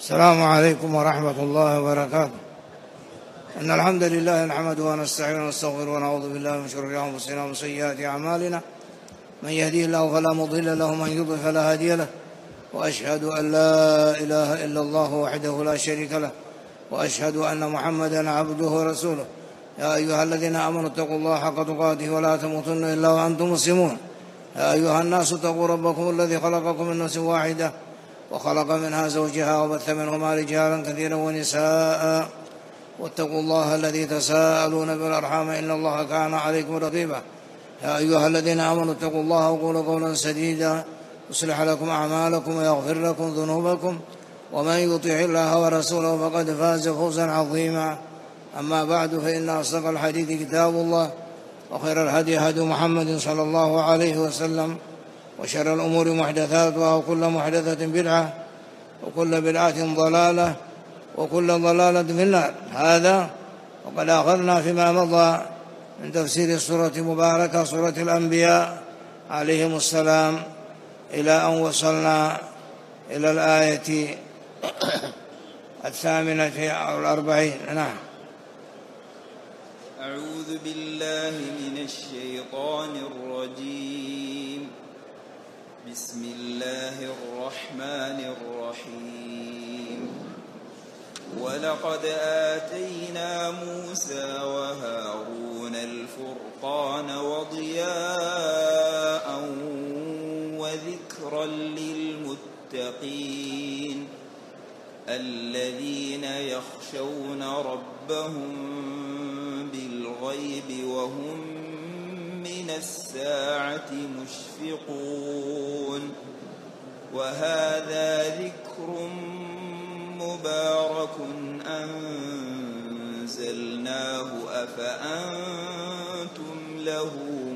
السلام عليكم ورحمة الله وبركاته. إن الحمد لله نحمده ونستعينه ونستغفره ونعوذ بالله من شرور أنفسنا ومن سيئات أعمالنا، من يهديه الله فلا مضل له ومن يضلل فلا هادي له، وأشهد أن لا إله إلا الله وحده لا شريك له، وأشهد أن محمدا عبده ورسوله. يا أيها الذين آمنوا اتقوا الله حق تقاته ولا تموتن إلا وأنتم مسلمون. يا أيها الناس اتقوا ربكم الذي خلقكم من نفس واحدة وخلق منها زوجها وبث منهما رجالا كثيرا ونساء، واتقوا الله الذي تساءلون بالأرحام إن الله كان عليكم رقيبا. يا أيها الذين آمنوا اتقوا الله وقولوا قولا سديدا يصلح لكم أعمالكم ويغفر لكم ذنوبكم، ومن يطع الله ورسوله فقد فاز فوزا عظيما. أما بعد، فإن أصدق الحديث كتاب الله، وخير الهدي هدي محمد صلى الله عليه وسلم، وشر الأمور محدثاتها، وكل محدثة بدعة، وكل بدعة ضلالة، وكل ضلالة في النار. هذا وقد أخذنا فيما مضى من تفسير السورة المباركة سورة الأنبياء عليهم السلام إلى أن وصلنا إلى الآية 48. نعم. أعوذ بالله من الشيطان الرجيم. بسم الله الرحمن الرحيم. ولقد آتينا موسى وهارون الفرقان وضياء وذكرا للمتقين الذين يخشون ربهم بالغيب وهم من الساعة مشفقون. وهذا ذكر مبارك أنزلناه أفأنتم له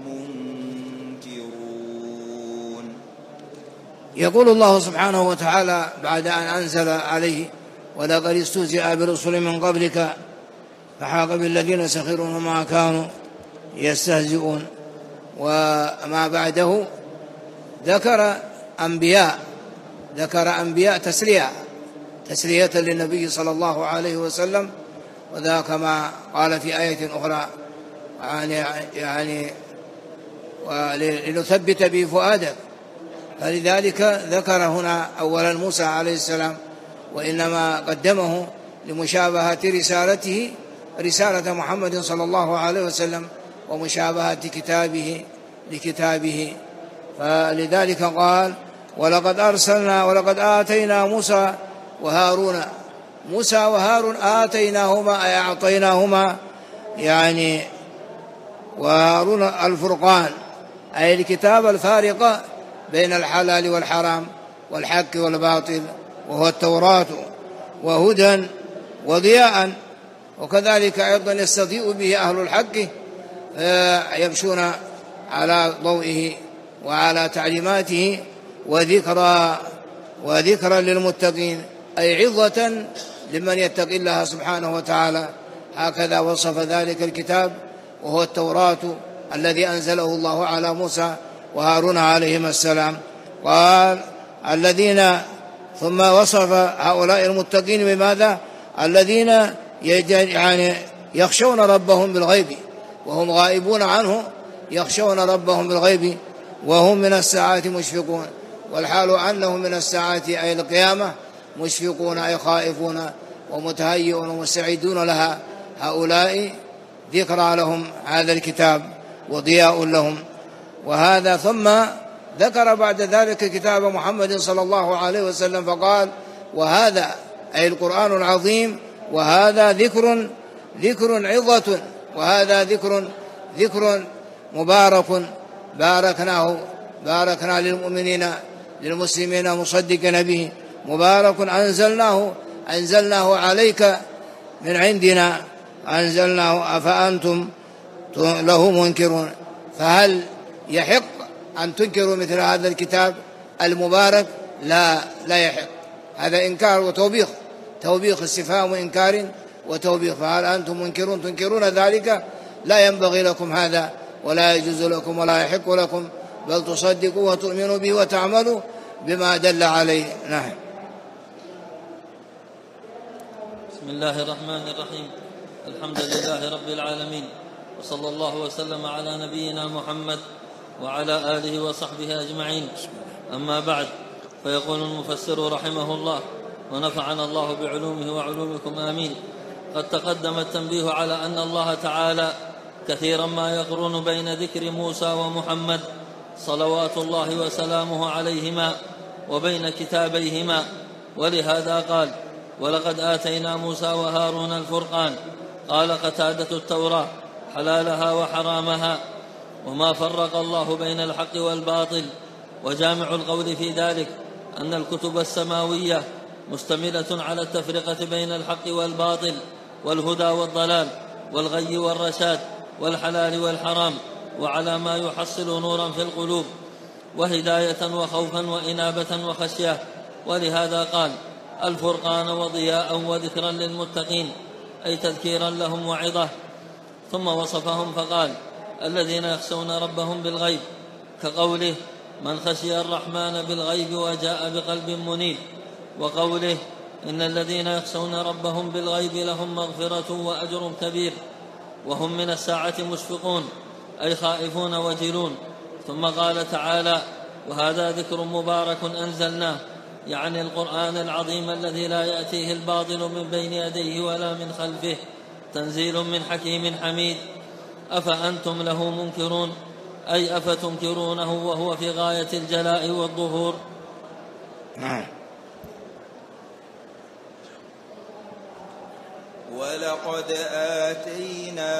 منكرون. يقول الله سبحانه وتعالى بعد أن أنزل عليه: ولقد استهزئ برسل من قبلك فحاق بالذين سخروا ما كانوا يستهزئون. وما بعده ذكر أنبياء تسلية للنبي صلى الله عليه وسلم، وذاك ما قال في آية أخرى يعني لنثبت به فؤادك. فلذلك ذكر هنا أولا موسى عليه السلام، وإنما قدمه لمشابهة رسالته رسالة محمد صلى الله عليه وسلم، ومشابهة كتابه لكتابه. فلذلك قال: ولقد آتينا موسى وهارون آتيناهما أي أعطيناهما يعني وهارون الفرقان، أي الكتاب الفارق بين الحلال والحرام والحق والباطل، وهو التوراة، وهدى وضياء. وكذلك أيضا يستضيء به أهل الحق يمشون على ضوئه وعلى تعليماته، وذكرى للمتقين، أي عظة لمن يتقي الله سبحانه وتعالى. هكذا وصف ذلك الكتاب، وهو التوراة الذي أنزله الله على موسى وهارون عليهما السلام. قال الذين، ثم وصف هؤلاء المتقين بماذا؟ الذين يعني يخشون ربهم بالغيب وهم غائبون عنه، يخشون ربهم بالغيب وهم من الساعة مشفقون. والحال أنهم من الساعة أي القيامة مشفقون أي خائفون ومتهيئون ومستعدون لها. هؤلاء ذكرى لهم هذا الكتاب وضياء لهم. وهذا ثم ذكر بعد ذلك كتاب محمد صلى الله عليه وسلم، فقال: وهذا أي القرآن العظيم، وهذا ذكر عظة، وهذا ذكر مبارك باركنا للمؤمنين للمسلمين مصدقا به، مبارك أنزلناه عليك من عندنا، أنزلناه أفأنتم له منكرون. فهل يحق أن تنكروا مثل هذا الكتاب المبارك؟ لا يحق. هذا إنكار وتوبيخ، استفهام إنكار وتوبيخ. فهل أنتم منكرون تنكرون ذلك؟ لا ينبغي لكم هذا، ولا يجوز لكم ولا يحق لكم، بل تصدقوا وتؤمنوا به وتعملوا بما دل عليه. نعم. بسم الله الرحمن الرحيم. الحمد لله رب العالمين، وصلى الله وسلم على نبينا محمد وعلى آله وصحبه أجمعين. أما بعد، فيقول المفسر رحمه الله ونفعنا الله بعلومه وعلومكم آمين: قد تقدم التنبيه على أن الله تعالى كثيرا ما يقرن بين ذكر موسى ومحمد صلوات الله وسلامه عليهما وبين كتابيهما، ولهذا قال: ولقد آتينا موسى وهارون الفرقان. قال قتادة: التوراة حلالها وحرامها، وما فرق الله بين الحق والباطل. وجامع القول في ذلك أن الكتب السماوية مشتملة على التفرقة بين الحق والباطل والهدى والضلال والغي والرشاد والحلال والحرام، وعلى ما يحصل نورا في القلوب وهداية وخوفا وإنابة وخشية. ولهذا قال: الفرقان وضياء وذكرا للمتقين، أي تذكيرا لهم وعظة. ثم وصفهم فقال: الذين يخشون ربهم بالغيب، كقوله: من خشي الرحمن بالغيب وجاء بقلب منيب. وقوله: إن الذين يخشون ربهم بالغيب لهم مغفرة وأجر كبير، وهم من الساعة مشفقون، أي خائفون وجلون. ثم قال تعالى: وهذا ذكر مبارك أنزلناه، يعني القرآن العظيم الذي لا يأتيه الباطل من بين يديه ولا من خلفه، تنزيل من حكيم حميد. أفأنتم له منكرون، أي أفتنكرونه وهو في غاية الجلاء والظهور. ولقد آتينا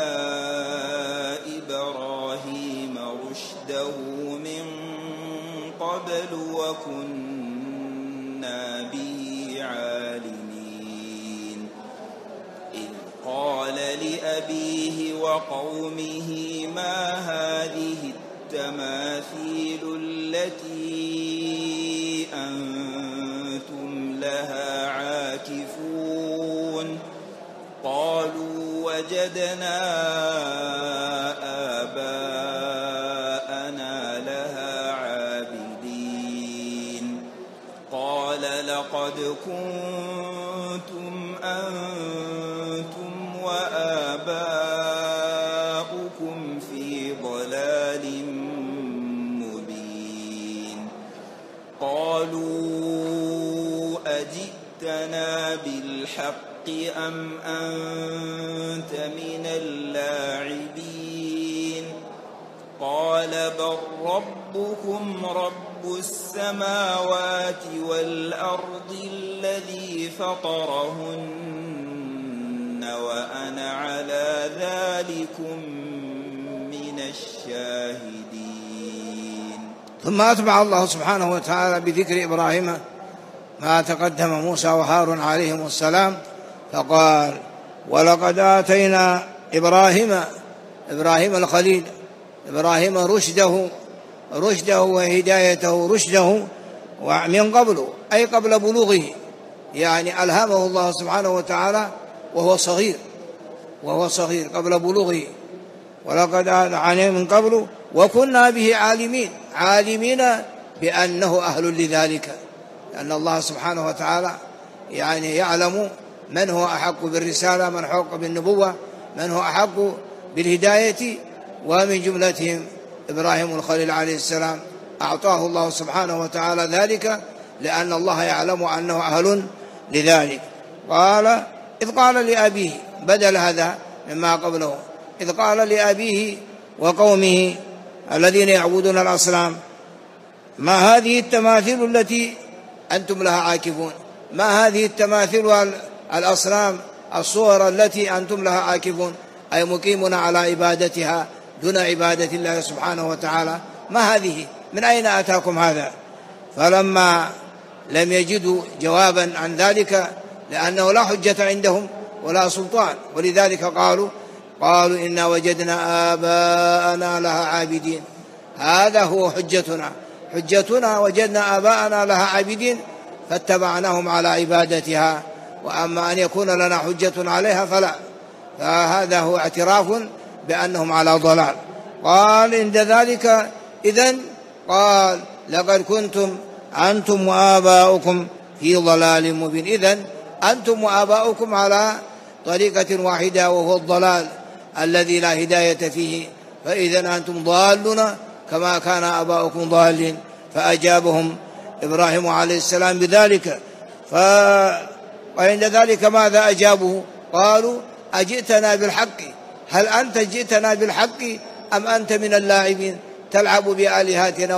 إبراهيم رشده من قبل وكنا به عالمين. إذ قال لأبيه وقومه: ما هذه التماثيل التي أنتم لها عاكفون؟ قالوا: وجدنا آباءنا لها عابدين. قال: لقد كنتم أنتم وآباؤكم في ضلال مبين. قالوا: أجئتنا بالحق أم أنت من اللاعبين؟ قال: بل ربكم رب السماوات والأرض الذي فطرهن وأنا على ذلكم من الشاهدين. ثم أتبع الله سبحانه وتعالى بذكر إبراهيم ما تقدم موسى وهارون عليهم السلام، فقال: ولقد آتينا إبراهيم الخليل، إبراهيم رشده وهدايته رشده ومن قبل، أي قبل بلوغه، يعني ألهمه الله سبحانه وتعالى وهو صغير قبل بلوغه. ولقد آتينا من قبل وكنا به عالمين بأنه أهل لذلك، لأن الله سبحانه وتعالى يعني يعلم من هو أحق بالرسالة، من حق بالنبوة، من هو أحق بالهداية، ومن جملتهم إبراهيم الخليل عليه السلام. أعطاه الله سبحانه وتعالى ذلك لأن الله يعلم أنه أهل لذلك. قال: إذ قال لأبيه، بدل هذا مما قبله، إذ قال لأبيه وقومه الذين يعبدون الأصنام: ما هذه التماثيل التي أنتم لها عاكفون؟ ما هذه التماثيل الأصنام الصور التي أنتم لها عاكفون، أي مقيمون على عبادتها دون عبادة الله سبحانه وتعالى؟ ما هذه؟ من أين أتاكم هذا؟ فلما لم يجدوا جوابا عن ذلك، لأنه لا حجة عندهم ولا سلطان، ولذلك قالوا إنا وجدنا آباءنا لها عابدين. هذا هو حجتنا وجدنا آباءنا لها عابدين فاتبعناهم على عبادتها، وأما أن يكون لنا حجة عليها فلا، فهذا هو اعتراف بأنهم على ضلال. قال: عند ذلك إذن قال: لقد كنتم أنتم وآباؤكم في ضلال مبين. إذن أنتم وآباؤكم على طريقة واحدة وهو الضلال الذي لا هداية فيه، فإذا أنتم ضالون كما كان آباؤكم ضالين. فأجابهم إبراهيم عليه السلام بذلك. وعند ذلك ماذا أجابه؟ قالوا أجئتنا بالحق، هل أنت جئتنا بالحق أم أنت من اللاعبين تلعب بآلهتنا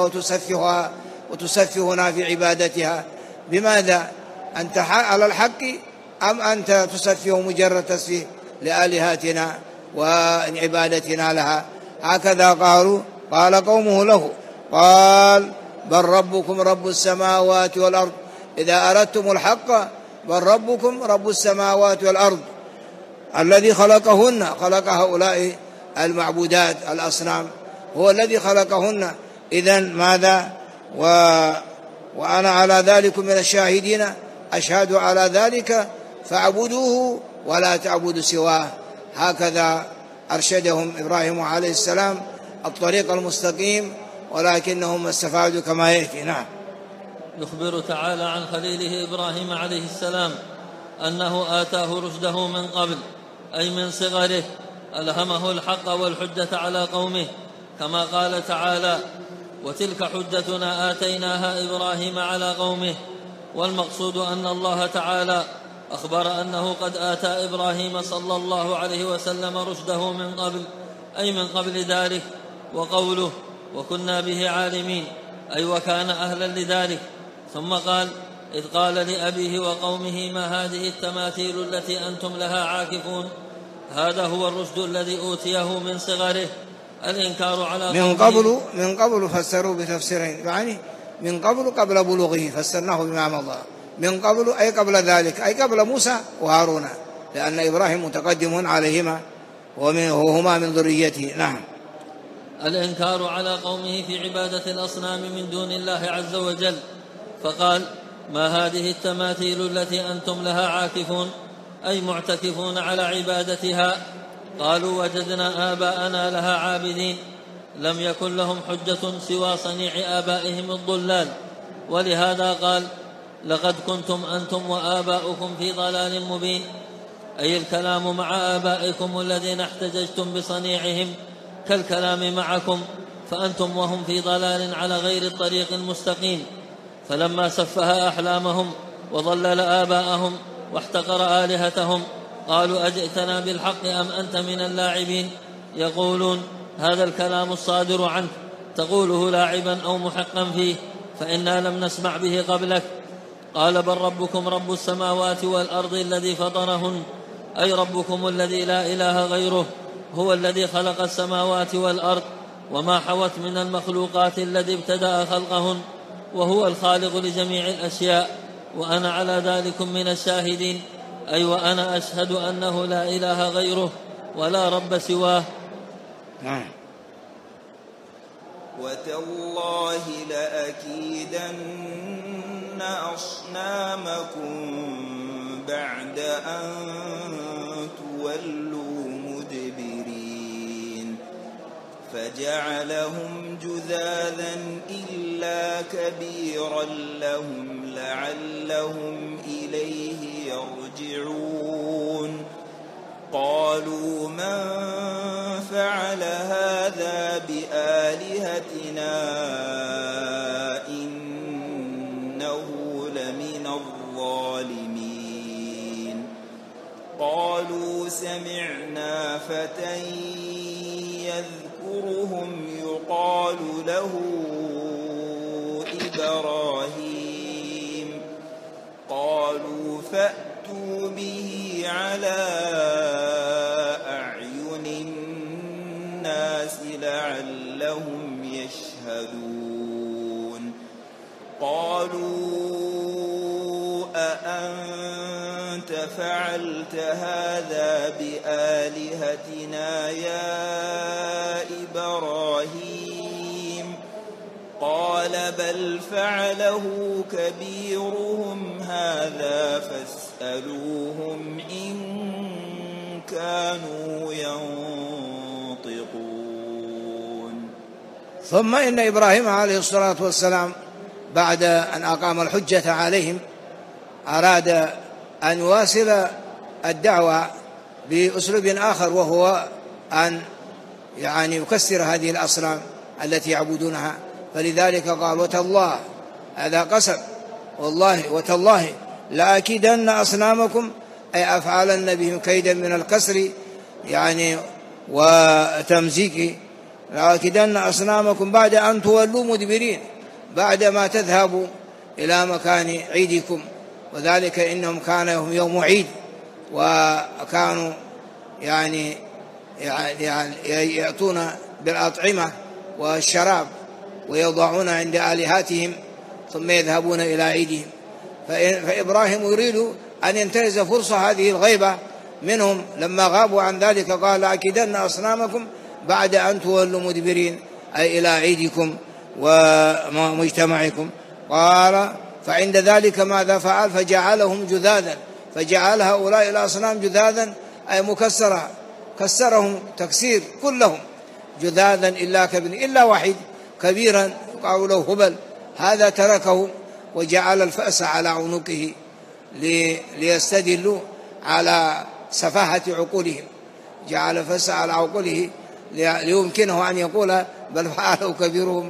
وتسفهنا في عبادتها؟ بماذا أنت على الحق أم أنت تسفه مجرد تسفيه لآلهتنا وعبادتنا لها؟ هكذا قالوا. قال قومه له قال بل ربكم رب السماوات والأرض، إذا أردتم الحق بل ربكم رب السماوات والأرض الذي خلقهن، خلق هؤلاء المعبودات الأصنام، هو الذي خلقهن. إذن ماذا؟ وأنا على ذلك من الشاهدين، أشهد على ذلك فاعبدوه ولا تعبدوا سواه. هكذا أرشدهم إبراهيم عليه السلام الطريق المستقيم، ولكنهم استفادوا كما يأتي. نعم. يخبر تعالى عن خليله إبراهيم عليه السلام أنه آتاه رشده من قبل، أي من صغره، ألهمه الحق والحجة على قومه، كما قال تعالى وتلك حجتنا آتيناها إبراهيم على قومه. والمقصود أن الله تعالى أخبر أنه قد آتى إبراهيم صلى الله عليه وسلم رشده من قبل، أي من قبل ذلك. وقوله وكنا به عالمين، أي وكان أهلا لذلك. ثم قال إذ قال لأبيه وقومه ما هذه التماثيل التي أنتم لها عاكفون. هذا هو الرشد الذي أوتيه من صغره، الإنكار على من قبل فسروا بتفسيرين، يعني من قبل بلوغه فسرناه بما مضى، من قبل أي قبل ذلك، أي قبل موسى وهارون، لأن إبراهيم متقدم عليهما وهما من ذريته. نعم. الإنكار على قومه في عبادة الأصنام من دون الله عز وجل، فقال ما هذه التماثيل التي أنتم لها عاكفون، أي معتكفون على عبادتها. قالوا وجدنا آباءنا لها عابدين، لم يكن لهم حجة سوى صنيع آبائهم الضلال. ولهذا قال لقد كنتم أنتم وآباؤكم في ضلال مبين، أي الكلام مع آبائكم الذين احتججتم بصنيعهم كالكلام معكم، فأنتم وهم في ضلال على غير الطريق المستقيم. فلما سفه أحلامهم وضلل آباءهم واحتقر آلهتهم قالوا أجئتنا بالحق أم أنت من اللاعبين. يقولون هذا الكلام الصادر عنك تقوله لاعبا أو محقا فيه، فإنا لم نسمع به قبلك. قال بل ربكم رب السماوات والأرض الذي فطرهن، أي ربكم الذي لا إله غيره، هو الذي خلق السماوات والأرض وما حوت من المخلوقات الذي ابتدأ خلقهن، وهو الخالق لجميع الأشياء، وأنا على ذلك من الشاهدين، أي وأنا أشهد أنه لا إله غيره ولا رب سواه. وتالله لأكيدن أصنامكم بعد أن تولوا مدبرين. فجعلهم جذاذا إلا كبيرا لهم لعلهم إليه يرجعون. قالوا من فعل هذا بآلهتنا إنه لمن الظالمين. قالوا سمعنا فتى يذكرهم يقال له إبراهيم. قالوا فأتوا به على أعين الناس لعلهم يشهدون. قالوا أأنت فعلت هذا بآلهتنا يا إبراهيم؟ قال بل فعله كبيرهم هذا فاسألوهم إن كانوا ينطقون. ثم إن إبراهيم عليه الصلاة والسلام بعد أن أقام الحجة عليهم أراد أن يواصل الدعوة بأسلوب آخر، وهو أن يكسر هذه الأصنام التي يعبدونها. فلذلك قال وتالله، هذا قسم، والله وتالله لأكيدن أصنامكم، أي أفعالن بهم كيدا من الكسر وتمزيق، لأكيدن أصنامكم بعد أن تولوا مدبرين، بعد ما تذهبوا إلى مكان عيدكم. وذلك إنهم كانوا يوم عيد، وكانوا يأتون بالأطعمة والشراب ويضعون عند آلهتهم ثم يذهبون إلى عيدهم. فإبراهيم يريد أن ينتهز فرصة هذه الغيبة منهم لما غابوا عن ذلك، قال لأكيدن أصنامكم بعد أن تولوا مدبرين، أي إلى عيدكم ومجتمعكم. قال فعند ذلك ماذا فعل؟ فجعلهم جذاذا، فجعل هؤلاء الأصنام جذاذا، أي مكسرة، كسرهم تكسير كلهم جذاذا إلا واحد كبيرا قالوا له هبل، هذا تركه وجعل الفأس على عنقه ليستدلوا على سفاهة عقولهم، جعل الفأس على عقوله ليمكنه أن يقول بل فعله كبيرهم،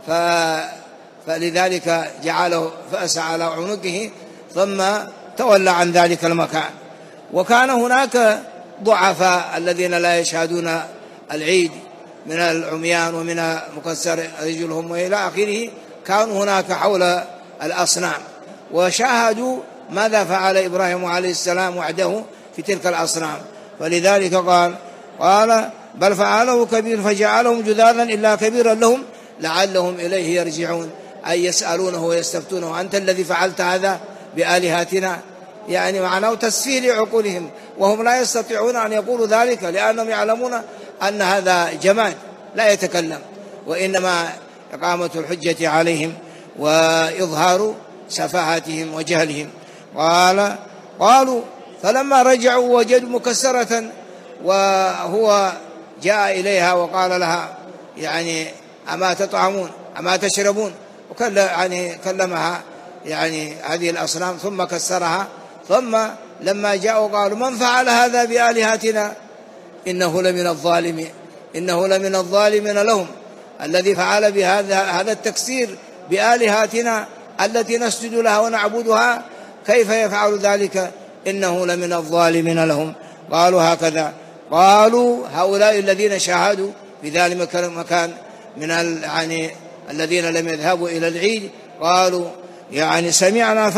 فلذلك جعله فأس على عنقه ثم تولى عن ذلك المكان. وكان هناك ضعفاء الذين لا يشهدون العيد من العميان ومن مكسر رجلهم وإلى آخره، كانوا هناك حول الأصنام وشاهدوا ماذا فعل إبراهيم عليه السلام وحده في تلك الأصنام. فلذلك قال بل فعله كبير فجعلهم جذاذا إلا كبيرا لهم لعلهم إليه يرجعون، أي يسألونه ويستفتونه أنت الذي فعلت هذا بآلهتنا، معناه تسفيه لعقولهم، وهم لا يستطيعون أن يقولوا ذلك لأنهم يعلمون أن هذا جماد لا يتكلم، وإنما إقامة الحجة عليهم وإظهار سفاهتهم وجهلهم. قالوا فلما رجعوا وجدوا مكسرة، وهو جاء إليها وقال لها أما تطعمون أما تشربون، كلمها هذه الأصنام ثم كسرها. ثم لما جاءوا قالوا من فعل هذا بآلهتنا إنه لمن الظالمين لهم، الذي فعل هذا التكسير بآلهتنا التي نسجد لها ونعبدها، كيف يفعل ذلك؟ إنه لمن الظالمين لهم. قالوا هكذا، قالوا هؤلاء الذين شاهدوا في ذلك المكان من الذين لم يذهبوا إلى العيد، قالوا سمعنا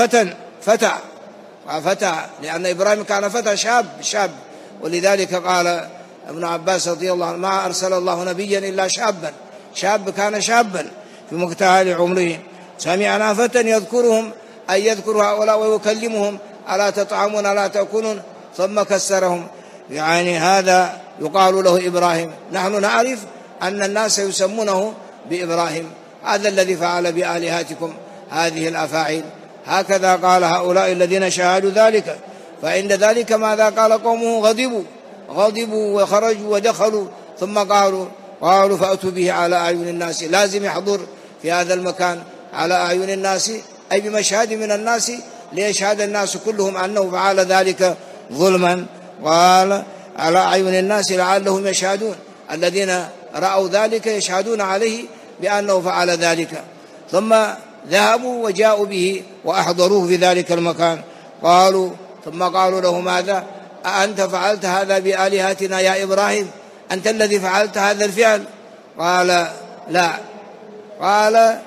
فتى، لأن إبراهيم كان فتى شاب، ولذلك قال ابن عباس رضي الله عنه ما أرسل الله نبيا إلا شاب كان شابا في مقتبل عمره. سمعنا فتى يذكرهم، أي يذكر هؤلاء ويكلمهم ألا تطعمون ألا تأكلون، ثم كسرهم. هذا يقال له إبراهيم، نحن نعرف أن الناس يسمونه بإبراهيم، هذا الذي فعل بآلهتكم هذه الأفاعيل. هكذا قال هؤلاء الذين شاهدوا ذلك. فعند ذلك ماذا قال قومه؟ غضبوا وخرجوا ودخلوا، ثم قالوا فأتوا به على أعين الناس، لازم يحضر في هذا المكان على أعين الناس، أي بمشهد من الناس ليشهد الناس كلهم أنه فعل ذلك ظلما. قال على أعين الناس لعلهم يشهدون، الذين رأوا ذلك يشهدون عليه بأنه فعل ذلك. ثم ذهبوا وجاءوا به وأحضروه في ذلك المكان. ثم قالوا له ماذا؟ أأنت فعلت هذا بآلهتنا يا إبراهيم؟ أنت الذي فعلت هذا الفعل؟ قال لا. قال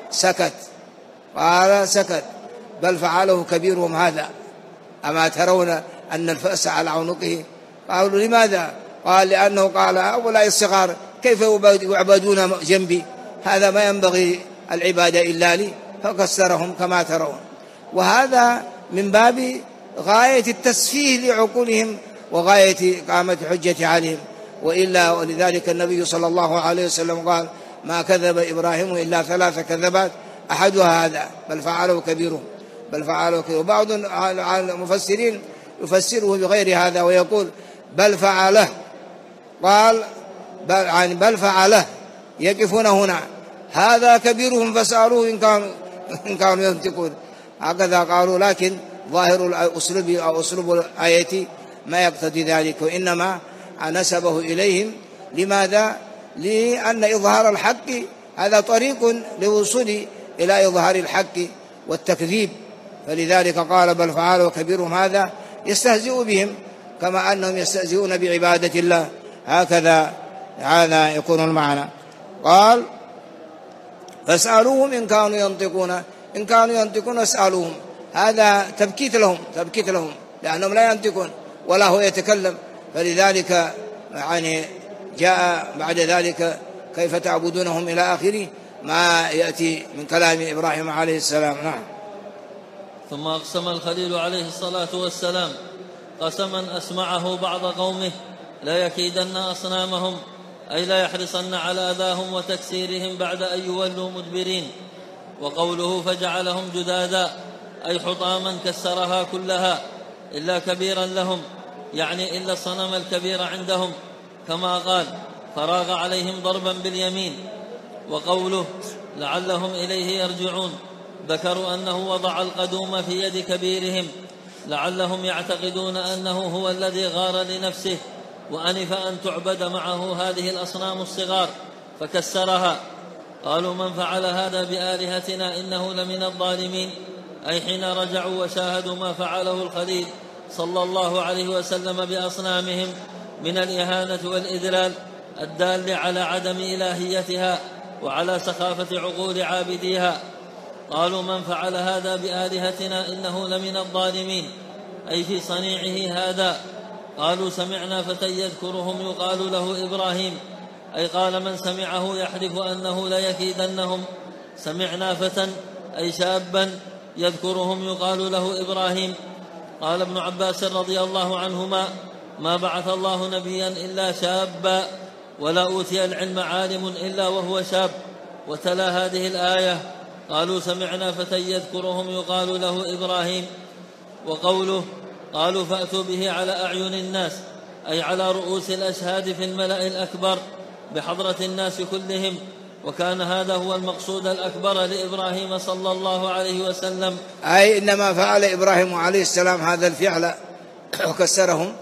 سكت بل فعله كبيرهم هذا، أما ترون أن الفأس على عنقه؟ قالوا لماذا؟ قال لأنه قال هؤلاء الصغار كيف يعبدون جنبي، هذا ما ينبغي العبادة إلا لي، فكسرهم كما ترون. وهذا من باب غاية التسفيه لعقولهم وغاية إقامة الحجة عليهم. ولذلك النبي صلى الله عليه وسلم قال ما كذب إبراهيم إلا 3 كذبات أحدها هذا بل فعله كبيرهم. وبعض المفسرين يفسره بغير هذا ويقول بل فعله، قال بل فعله، يقفون هنا هذا كبيرهم فسألوه إن كانوا ينطقون، هكذا قالوا. لكن ظاهر الأسلوب أو أسلوب الآية ما يقتضي ذلك، وإنما نسبه إليهم. لماذا؟ لأن إظهار الحق هذا طريق للوصول إلى إظهار الحق والتكذيب، فلذلك قال بل فعله كبيرهم هذا يستهزئ بهم كما أنهم يستهزئون بعبادة الله، هذا يكون المعنى. قال فاسألوهم إن كانوا ينطقون اسألوهم، هذا تبكيت لهم لأنهم لا ينطقون ولا هو يتكلم، فلذلك يعني جاء بعد ذلك كيف تعبدونهم إلى آخره ما يأتي من كلام إبراهيم عليه السلام. نعم. ثم أقسم الخليل عليه الصلاة والسلام قسما أسمعه بعض قومه لا يكيدن أصنامهم، أي لا يحرصن على أذاهم وتكسيرهم بعد أن يولوا مدبرين. وقوله فجعلهم جدادا أي حطاما كسرها كلها إلا كبيرا لهم، يعني إلا الصنم الكبير عندهم، كما قال فراغ عليهم ضربا باليمين. وقوله لعلهم إليه يرجعون ذكروا أنه وضع القدوم في يد كبيرهم لعلهم يعتقدون أنه هو الذي غار لنفسه وأنف أن تعبد معه هذه الأصنام الصغار فكسرها. قالوا من فعل هذا بآلهتنا إنه لمن الظالمين، أي حين رجعوا وشاهدوا ما فعله الخليل صلى الله عليه وسلم بأصنامهم من الإهانة والإذلال الدال على عدم إلهيتها وعلى سخافة عقول عابديها. قالوا من فعل هذا بآلهتنا إنه لمن الظالمين، أي في صنيعه هذا. قالوا سمعنا فتى يذكرهم يقال له إبراهيم، أي قال من سمعه يحلف أنه ليكيدنهم. سمعنا فتى أي شابا يذكرهم يقال له إبراهيم. قال ابن عباس رضي الله عنهما ما بعث الله نبيا إلا شابا ولا أوتي العلم عالم إلا وهو شاب. وتلا هذه الآية قالوا سمعنا فتى يذكرهم يقال له إبراهيم. وقوله قالوا فأتوا به على أعين الناس، أي على رؤوس الأشهاد في الملأ الأكبر بحضرة الناس كلهم. وكان هذا هو المقصود الأكبر لإبراهيم صلى الله عليه وسلم، أي إنما فعل إبراهيم عليه السلام هذا الفعل وكسرهم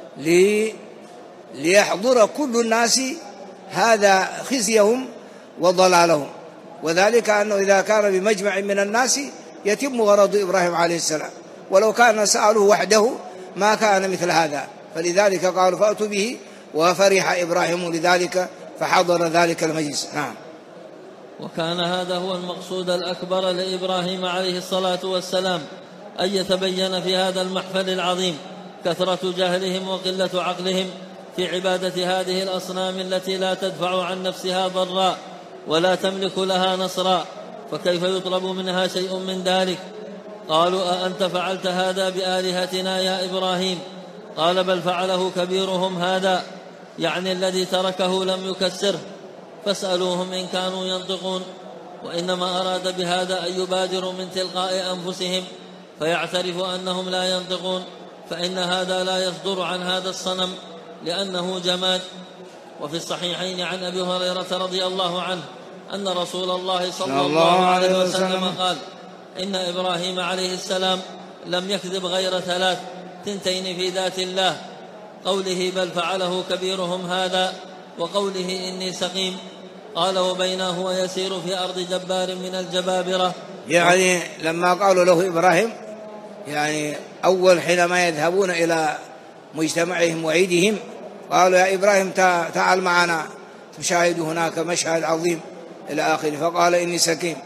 ليحضر كل الناس هذا خزيهم وضلالهم، وذلك أنه إذا كان بمجمع من الناس يتم غرض إبراهيم عليه السلام، ولو كان سأله وحده ما كان مثل هذا. فلذلك قالوا فأتوا به، وفرح إبراهيم لذلك فحضر ذلك المجلس. نعم. وكان هذا هو المقصود الأكبر لإبراهيم عليه الصلاة والسلام، أن يتبين في هذا المحفل العظيم كثرة جهلهم وقلة عقلهم في عبادة هذه الأصنام التي لا تدفع عن نفسها ضرا ولا تملك لها نصرا، فكيف يطلب منها شيء من ذلك؟ قالوا أأنت فعلت هذا بآلهتنا يا إبراهيم؟ قال بل فعله كبيرهم هذا، يعني الذي تركه لم يكسره، فاسألوهم إن كانوا ينطقون. وإنما أراد بهذا أن يبادروا من تلقاء أنفسهم فيعترفوا أنهم لا ينطقون، فإن هذا لا يصدر عن هذا الصنم لأنه جماد. وفي الصحيحين عن أبي هريرة رضي الله عنه أن رسول الله صلى الله عليه وسلم قال إن إبراهيم عليه السلام لم يكذب غير 3 تنتين في ذات الله، قوله بل فعله كبيرهم هذا، وقوله إني سقيم. قال وبينه ويسير في أرض جبار من الجبابرة، يعني لما قالوا له إبراهيم، يعني أول حينما يذهبون إلى مجتمعهم وعيدهم قالوا يا إبراهيم تعال معنا تشاهد هناك مشهد عظيم إلى آخره، فقال إني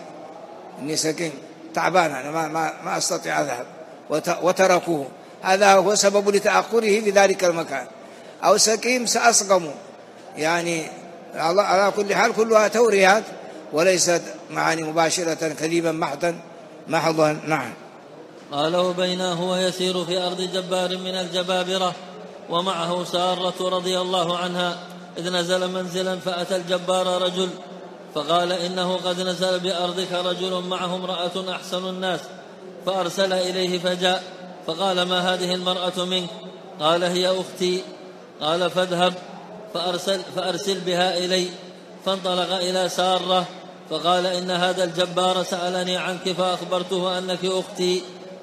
سكين تعبان أنا ما أستطيع أذهب، وتركوه. هذا هو سبب لتأخره في ذلك المكان، أو سكيم سأسقم، يعني على كل حال كلها توريات وليست معاني مباشرة كذبا محضا. نعم. قال وبينه ويسير في أرض جبار من الجبابرة ومعه سارة رضي الله عنها إذ نزل منزلا فأتى الجبار رجل فقال إنه قد نزل بأرضك رجل معه امرأة أحسن الناس، فأرسل إليه فجاء فقال ما هذه المرأة منك؟ قال هي أختي. قال فاذهب فأرسل بها إلي. فانطلق إلى سارة فقال إن هذا الجبار سألني عنك فأخبرته أنك أختي،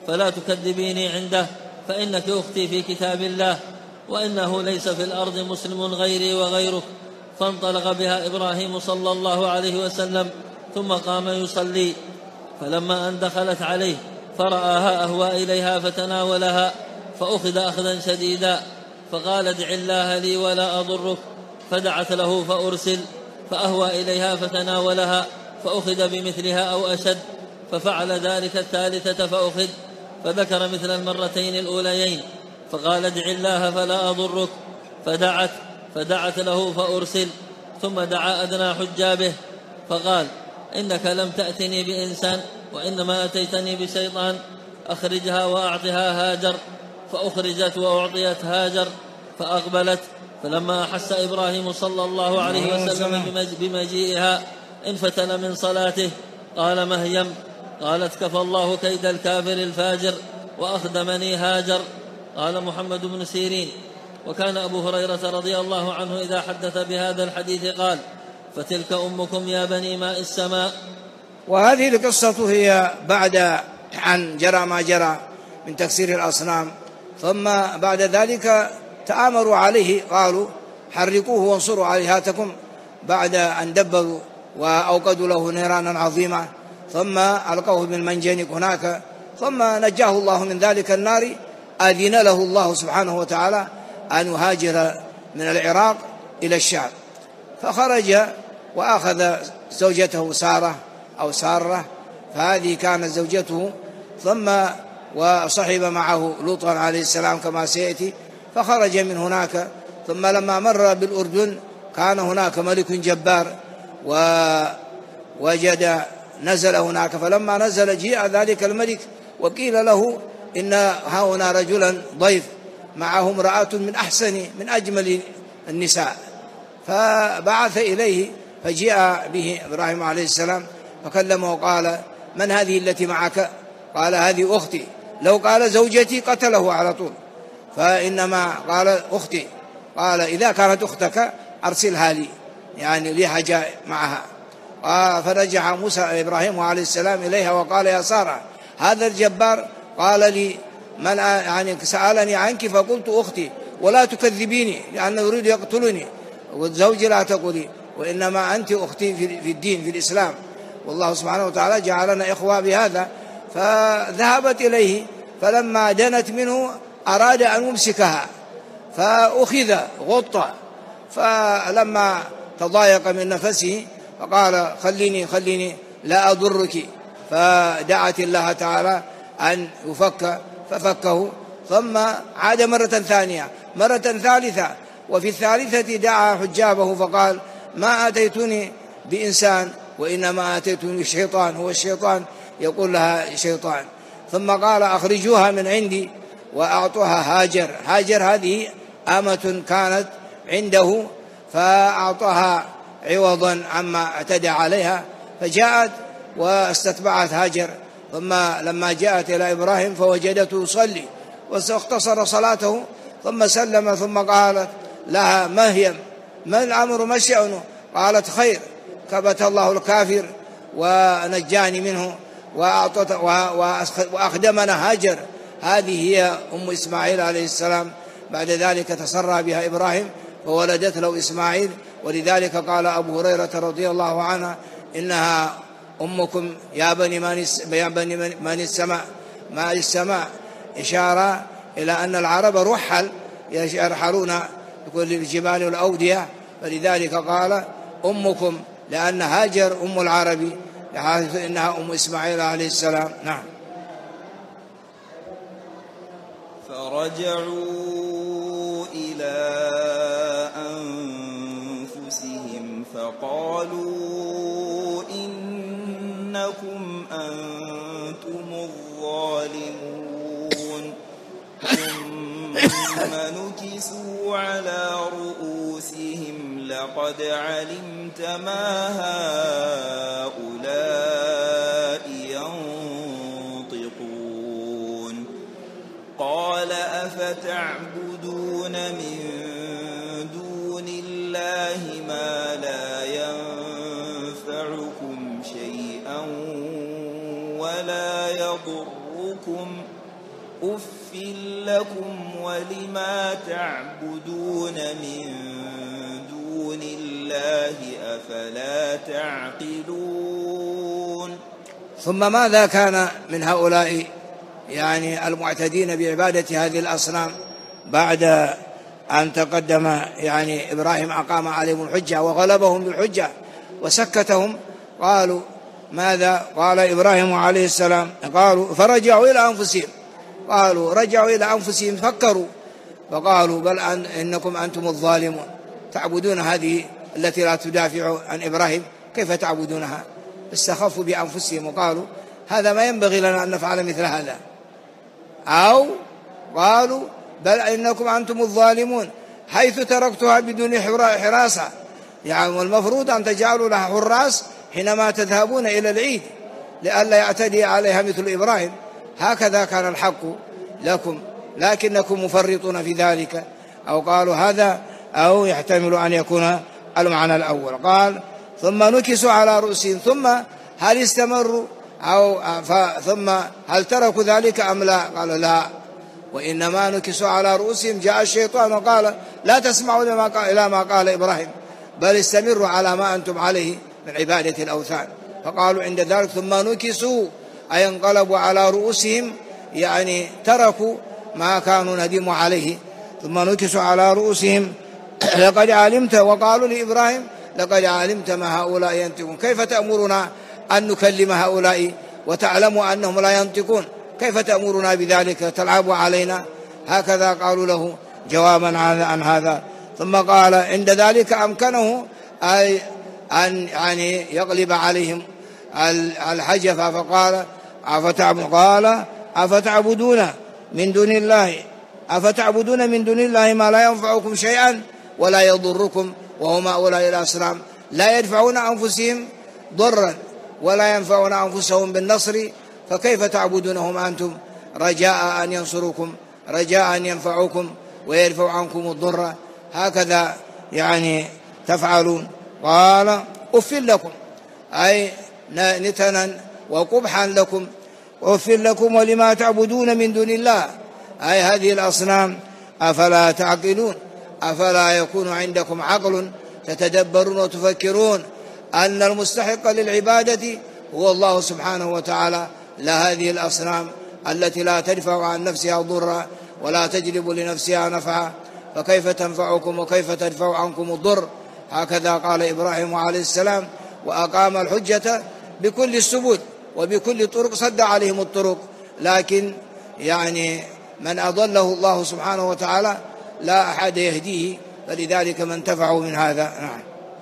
فلا تكذبيني عنده، فإنك أختي في كتاب الله، وإنه ليس في الأرض مسلم غيري وغيرك. فانطلق بها إبراهيم صلى الله عليه وسلم، ثم قام يصلي. فلما أن دخلت عليه فرآها أهوى إليها فتناولها، فأخذ أخذا شديدا، فقال ادع الله لي ولا أضرك، فدعت له فأرسل، فأهوى إليها فتناولها، فأخذ بمثلها أو أشد، ففعل ذلك الثالثة فأخذ، فذكر مثل المرتين الأوليين، فقال ادع الله فلا أضرك، فدعت له فأرسل، ثم دعا أدنى حجابه فقال إنك لم تأتني بإنسان، وإنما أتيتني بشيطان، أخرجها وأعطها هاجر. فأخرجت وأعطيت هاجر، فأقبلت. فلما أحس إبراهيم صلى الله عليه وسلم بمجيئها انفتل من صلاته، قال مهيم. قالت كفى الله كيد الكافر الفاجر، وأخدمني هاجر. قال محمد بن سيرين: وكان أبو هريرة رضي الله عنه إذا حدث بهذا الحديث قال: فتلك أمكم يا بني ماء السماء. وهذه القصة هي بعد أن جرى ما جرى من تكسير الأصنام، ثم بعد ذلك تآمروا عليه، قالوا حرقوه وانصروا آلهتكم، بعد أن دبروا وأوقدوا له نيرانا عظيمة، ثم ألقوه بالمنجنيق هناك، ثم نجاه الله من ذلك النار. أذن له الله سبحانه وتعالى أن يهاجر من العراق إلى الشام، فخرج وأخذ زوجته سارة أو سارة، فهذه كانت زوجته، ثم وصحب معه لوطا عليه السلام كما سيأتي، فخرج من هناك. ثم لما مر بالأردن كان هناك ملك جبار ووجد نزل هناك، فلما نزل جاء ذلك الملك وقيل له إن هنا رجلا ضيف معه امرأة من أجمل النساء، فبعث إليه، فجاء به إبراهيم عليه السلام فكلمه وقال: من هذه التي معك؟ قال: هذه أختي. لو قال زوجتي قتله على طول، فإنما قال أختي. قال: إذا كانت أختك أرسلها لي، يعني لي حاجة معها. فرجع إبراهيم عليه السلام إليها وقال: يا سارة، هذا الجبار قال لي من يعني سألني عنك فقلت أختي، ولا تكذبيني لأنه يريد يقتلني، والزوج لا تقولي، وإنما أنت أختي في الدين، في الإسلام، والله سبحانه وتعالى جعلنا إخوة بهذا. فذهبت إليه، فلما دنت منه أراد أن يمسكها، فأخذ غطة، فلما تضايق من نفسه فقال: خليني لا أضرك، فدعت الله تعالى أن يفك، ففكه، ثم عاد مرة ثانية، مرة ثالثة، وفي الثالثة دعا حجابه فقال: ما أتيتني بإنسان، وإنما أتيتني الشيطان، هو الشيطان يقول لها شيطان. ثم قال: أخرجوها من عندي، وأعطوها هاجر. هاجر هذه أمة كانت عنده، فأعطاها عوضا عما اعتدى عليها، فجاءت واستتبعت هاجر. ثم لما جاءت إلى إبراهيم فوجدته يصلي، واختصر صلاته، ثم سلم، ثم قالت لها: ما الأمر، ما الشأن؟ قالت: خير، كبت الله الكافر ونجاني منه وأخدمنا هاجر. هذه هي أم إسماعيل عليه السلام. بعد ذلك تسرى بها إبراهيم فولدت له إسماعيل، ولذلك قال أبو هريرة رضي الله عنه: إنها أمكم يا بني من السماء، ماء السماء، إشارة إلى أن العرب يرحلون بكل الجبال والأودية، فلذلك قال أمكم، لأن هاجر أم العرب، إنها أم إسماعيل عليه السلام. نعم. فرجعوا إلى أنفسهم فقالوا إنكم أنتم الظالمون، ثم نكسوا على رؤوسهم لقد علمت ما هؤلاء ينطقون. قال أفتعبدون من دون الله ما لا ينفعكم شيئا ولا يضركم؟ لكم ولما تعبدون من دون الله أفلا تعقلون. ثم ماذا كان من هؤلاء يعني المعتدين بعبادة هذه الأصنام بعد أن تقدم يعني إبراهيم أقام عليهم الحجة وغلبهم بالحجة وسكتهم؟ قالوا ماذا قال إبراهيم عليه السلام؟ قالوا فرجعوا إلى أنفسهم، قالوا رجعوا إلى أنفسهم فكروا فقالوا بل إنكم أنتم الظالمون، تعبدون هذه التي لا تدافع عن إبراهيم، كيف تعبدونها؟ استخفوا بأنفسهم وقالوا هذا ما ينبغي لنا أن نفعل مثل هذا، أو قالوا بل إنكم أنتم الظالمون حيث تركتها بدون حراسة، يعني والمفروض أن تجعلوا لها حراس حينما تذهبون إلى العيد لئلا يعتدي عليها مثل إبراهيم. هكذا كان الحق لكم لكنكم مفرطون في ذلك. أو قالوا هذا، أو يحتمل أن يكون المعنى الأول. قال ثم نكسوا على رؤوسهم، ثم هل استمروا أو ثم هل تركوا ذلك أم لا؟ قالوا لا، وإنما نكسوا على رؤوسهم. جاء الشيطان وقال لا تسمعوا إلى ما قال إبراهيم بل استمروا على ما أنتم عليه من عبادة الأوثان. فقالوا عند ذلك ثم نكسوا أي انقلبوا على رؤوسهم، يعني تركوا ما كانوا ندموا عليه. ثم نكسوا على رؤوسهم لقد علمت، وقالوا لإبراهيم لقد علمت ما هؤلاء ينطقون، كيف تأمرنا أن نكلم هؤلاء وتعلموا أنهم لا ينطقون، كيف تأمرنا بذلك تلعبوا علينا؟ هكذا قالوا له جوابا عن هذا. ثم قال عند ذلك أمكنه أي أن يعني يغلب عليهم الحجفة، فقال أفتعبدون من دون الله ما لا ينفعكم شيئا ولا يضركم، وهم هؤلاء الأصنام لا يدفعون أنفسهم ضرا ولا ينفعون أنفسهم بالنصر، فكيف تعبدونهم أنتم رجاء أن ينصركم، رجاء أن ينفعوكم ويدفع عنكم الضر؟ هكذا يعني تفعلون. قال أف لكم أي نتنا وقبحا لكم، أف لكم ولما تعبدون من دون الله أي هذه الأصنام، أفلا تعقلون، أفلا يكون عندكم عقل تتدبرون وتفكرون أن المستحق للعبادة هو الله سبحانه وتعالى، لا هذه الأصنام التي لا تدفع عن نفسها ضرا ولا تجلب لنفسها نفعا، فكيف تنفعكم وكيف تدفع عنكم الضر؟ هكذا قال إبراهيم عليه السلام، وأقام الحجة بكل السبل وبكل طرق، صد عليهم الطرق، لكن يعني من أضله الله سبحانه وتعالى لا أحد يهديه، فلذلك من انتفعوا من هذا. نعم.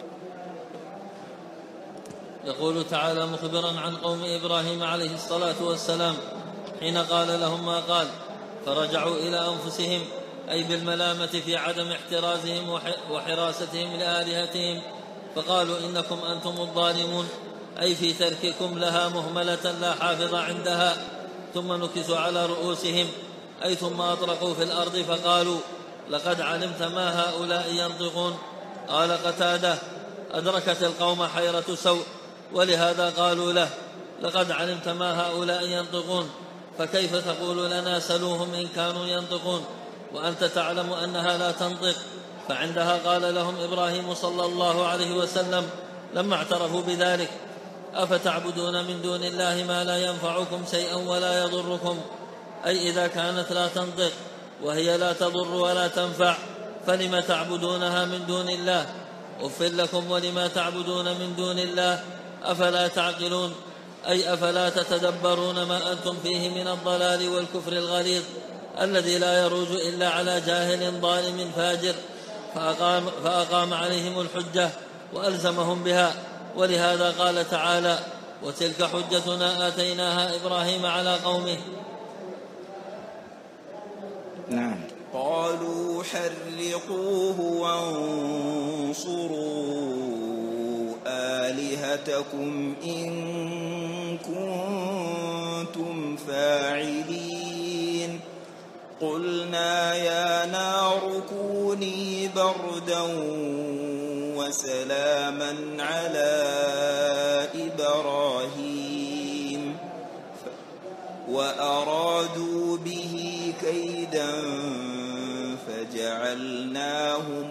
يقول تعالى مخبرا عن قوم إبراهيم عليه الصلاة والسلام حين قال لهم ما قال فرجعوا إلى أنفسهم، أي بالملامة في عدم احترازهم وحراستهم لآلهتهم، فقالوا إنكم أنتم الظالمون، أي في ترككم لها مهملة لا حافظ عندها. ثم نكسوا على رؤوسهم، أي ثم أطرقوا في الأرض فقالوا لقد علمت ما هؤلاء ينطقون. قال قتادة أدركت القوم حيرة سوء، ولهذا قالوا له لقد علمت ما هؤلاء ينطقون، فكيف تقول لنا سلوهم إن كانوا ينطقون وأنت تعلم أنها لا تنطق؟ فعندها قال لهم إبراهيم صلى الله عليه وسلم لما اعترفوا بذلك أفتعبدون من دون الله ما لا ينفعكم شيئا ولا يضركم، أي إذا كانت لا تنطق وهي لا تضر ولا تنفع فلم تعبدونها من دون الله؟ أف لكم ولما تعبدون من دون الله أفلا تعقلون، أي أفلا تتدبرون ما أنتم فيه من الضلال والكفر الغليظ الذي لا يروج إلا على جاهل ظالم فاجر، فأقام عليهم الحجة وألزمهم بها. ولهذا قال تعالى وتلك حجتنا آتيناها إبراهيم على قومه. نعم. قالوا حرقوه وانصروا آلهتكم إن كنتم فاعلين. قلنا يا نار كوني بردا وسلاما على إبراهيم وأرادوا به كيدا فجعلناهم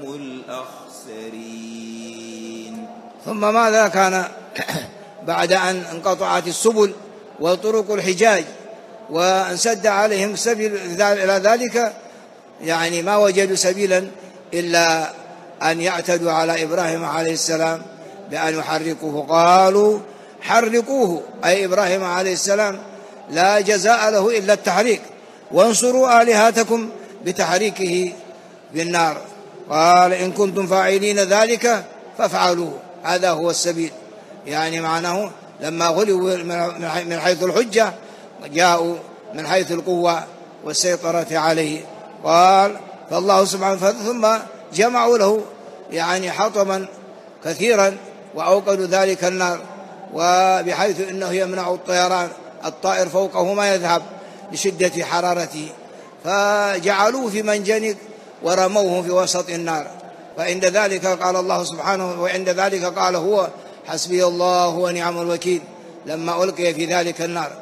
الأخسرين. ثم ماذا كان بعد أن انقطعت السبل وطرق الحجاج وانسد عليهم سبيل إلى ذلك؟ يعني ما وجدوا سبيلا إلا أن يعتدوا على إبراهيم عليه السلام بأن يحرقوه. قالوا حرقوه، أي إبراهيم عليه السلام لا جزاء له إلا التحريق، وانصروا آلهتكم بتحريكه بالنار. قال إن كنتم فاعلين ذلك فافعلوه، هذا هو السبيل. يعني معناه لما غلبوا من حيث الحجة جاءوا من حيث القوة والسيطرة عليه. قال فالله سبحانه ثم جمعوا له يعني حطما كثيرا وأوقدوا ذلك النار، وبحيث أنه يمنع الطيران الطائر فوقه ما يذهب لشدة حرارته، فجعلوه في منجنيق ورموه في وسط النار. فعند ذلك قال الله سبحانه، وعند ذلك قال هو حسبي الله ونعم الوكيل لما ألقي في ذلك النار،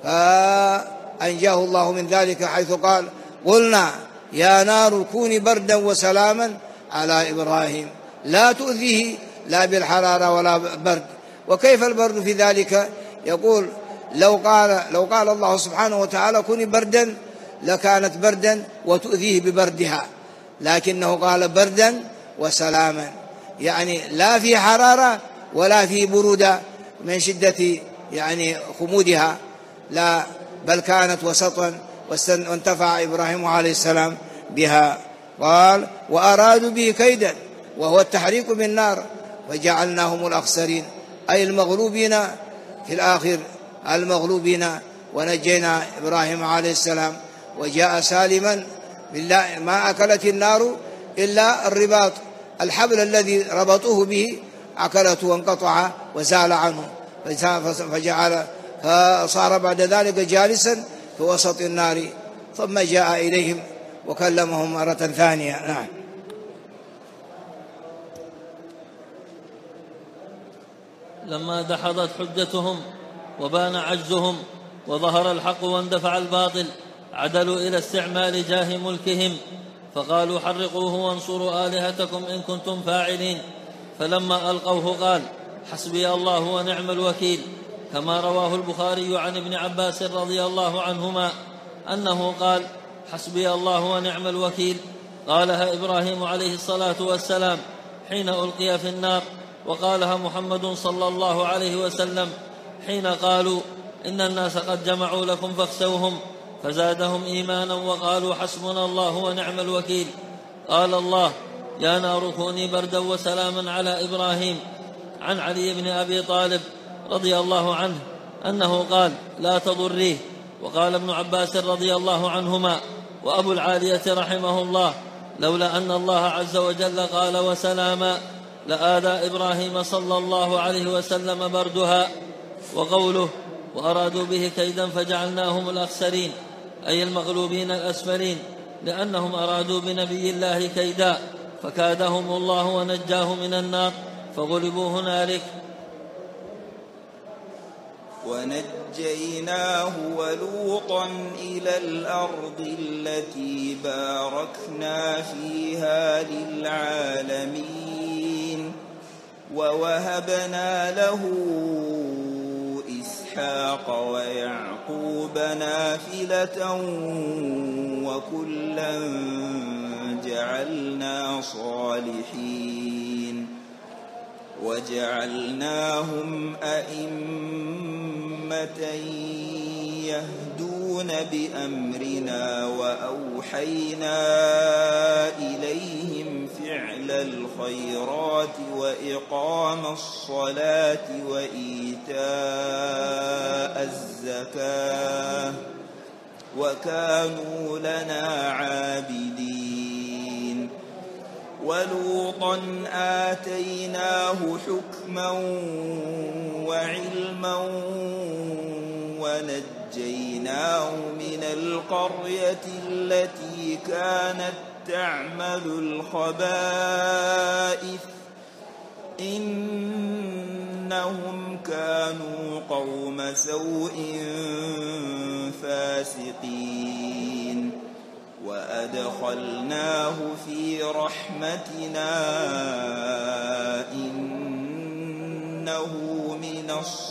فأنجاه الله من ذلك حيث قال قلنا يا نار كوني بردا وسلاما على إبراهيم لا تؤذيه لا بالحرارة ولا برد. وكيف البرد في ذلك؟ يقول لو قال الله سبحانه وتعالى كوني بردا لكانت بردا وتؤذيه ببردها، لكنه قال بردا وسلاما، يعني لا في حرارة ولا في برودة من شدة يعني خمودها، لا بل كانت وسطا وانتفع إبراهيم عليه السلام بها. قال وأرادوا به كيدا وهو التحريق بالنار فجعلناهم الأخسرين، أي المغلوبين في الآخر، المغلوبين. ونجينا إبراهيم عليه السلام وجاء سالما بالله، ما أكلت النار إلا الرباط، الحبل الذي ربطوه به أكلته وانقطع وزال عنه، فصار بعد ذلك جالسا في وسط النار، ثم جاء إليهم وكلمهم مرة ثانية. نعم. لما دحضت حجتهم وبان عجزهم وظهر الحق واندفع الباطل عدلوا إلى استعمال جاه ملكهم، فقالوا حرقوه وانصروا آلهتكم إن كنتم فاعلين. فلما ألقوه قال حسبي الله ونعم الوكيل، كما رواه البخاري عن ابن عباس رضي الله عنهما أنه قال حسبي الله ونعم الوكيل قالها إبراهيم عليه الصلاة والسلام حين ألقي في النار، وقالها محمد صلى الله عليه وسلم حين قالوا إن الناس قد جمعوا لكم فاخشوهم، فزادهم إيمانا وقالوا حسبنا الله ونعم الوكيل. قال الله يا نار كوني بردا وسلاما على إبراهيم. عن علي بن أبي طالب رضي الله عنه أنه قال لا تضريه. وقال ابن عباس رضي الله عنهما وأبو العالية رحمه الله لولا أن الله عز وجل قال وسلاما لآذى إبراهيم صلى الله عليه وسلم بردها. وقوله وأرادوا به كيدا فجعلناهم الأخسرين، أي المغلوبين الأسفلين، لأنهم أرادوا بنبي الله كيدا فكادهم الله ونجاه من النار فغلبوا هنالك. ونجيناه ولوطا إلى الأرض التي باركنا فيها للعالمين، ووهبنا له إسحاق ويعقوب نافلة وكلا جعلنا صالحين، وجعلناهم أئمة يهدون بأمرنا وأوحينا إليهم فعل الخيرات وإقام الصلاة وإيتاء الزكاة وكانوا لنا عابدين. ولوطا آتيناه حكما وعلما ونجيناه من القرية التي كانت تعمل الخبائث إنهم إنهم كانوا قوم سوء فاسقين وأدخلناه في رحمتنا إنه من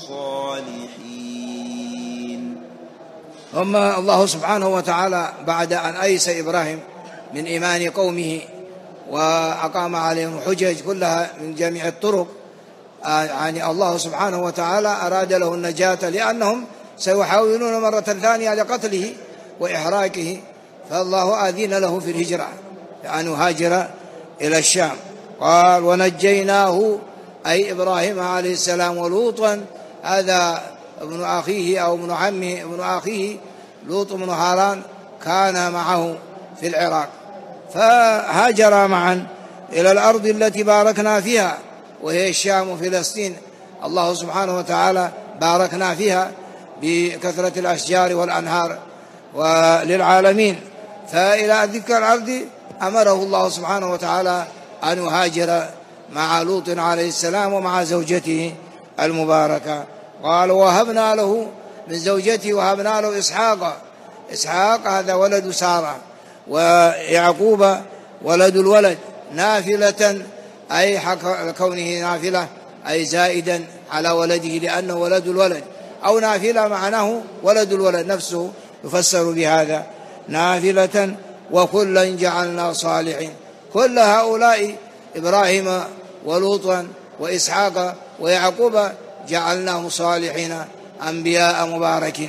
الصالحين. ثم الله سبحانه وتعالى بعد أن أيس إبراهيم من إيمان قومه وأقام عليهم الحجج كلها من جميع الطرق، يعني الله سبحانه وتعالى أراد له النجاة، لأنهم سيحاولون مرة ثانية لقتله وإحراقه، فالله آذن له في الهجرة أن يهاجر إلى الشام. قال ونجيناه أي إبراهيم عليه السلام ولوطا، هذا ابن أخيه أو ابن عمه ابن أخيه لوط بن هاران كان معه في العراق، فهاجر معا إلى الأرض التي باركنا فيها وهي الشام وفلسطين. الله سبحانه وتعالى باركنا فيها بكثرة الأشجار والأنهار وللعالمين، فإلى تلك الأرض أمره الله سبحانه وتعالى أن يهاجر مع لوط عليه السلام ومع زوجته المباركة. قال وهبنا له من زوجته وهبنا له إسحاق هذا ولد سارة، ويعقوب ولد الولد، نافلة أي كونه نافلة أي زائدا على ولده لأنه ولد الولد، أو نافلة معناه ولد الولد نفسه يفسر بهذا نافلة. وكلا جعلنا صالحين، كل هؤلاء إبراهيم ولوطا وإسحاق ويعقوب جعلناهم صالحين أنبياء مباركين،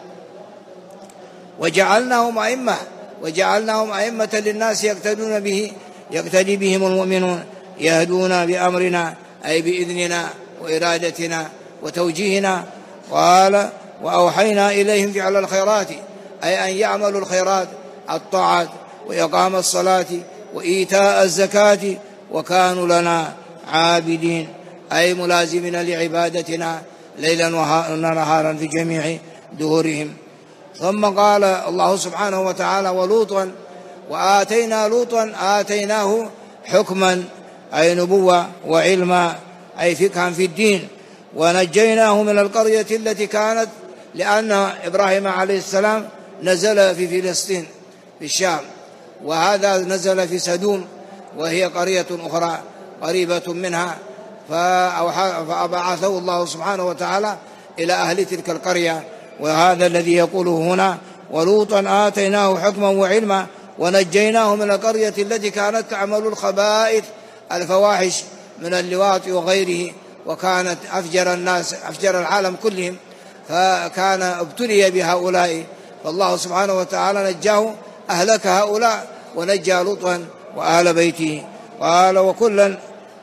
وجعلناهم أئمة للناس يقتدي بهم المؤمنون، يهدون بأمرنا أي بإذننا وإرادتنا وتوجيهنا. قال وأوحينا إليهم فعل الخيرات أي أن يعملوا الخيرات الطاعات وإقام الصلاة وإيتاء الزكاة وكانوا لنا عابدين أي ملازمين لعبادتنا ليلا ونهارا في جميع دهورهم. ثم قال الله سبحانه وتعالى ولوطا آتيناه حكما أي نبوة وعلما أي فقها في الدين، ونجيناه من القرية التي كانت، لأن إبراهيم عليه السلام نزل في فلسطين في الشام، وهذا نزل في سدوم وهي قرية أخرى قريبة منها، فأبعثه الله سبحانه وتعالى إلى أهل تلك القرية. وهذا الذي يقوله هنا ولوطا آتيناه حكما وعلما ونجيناه من القرية التي كانت تعمل الخبائث الفواحش من اللواط وغيره، وكانت أفجر العالم كلهم، فكان ابتلي بهؤلاء، فالله سبحانه وتعالى نجاه أهلك هؤلاء ونجى لوطا وأهل بيته. قال وكلا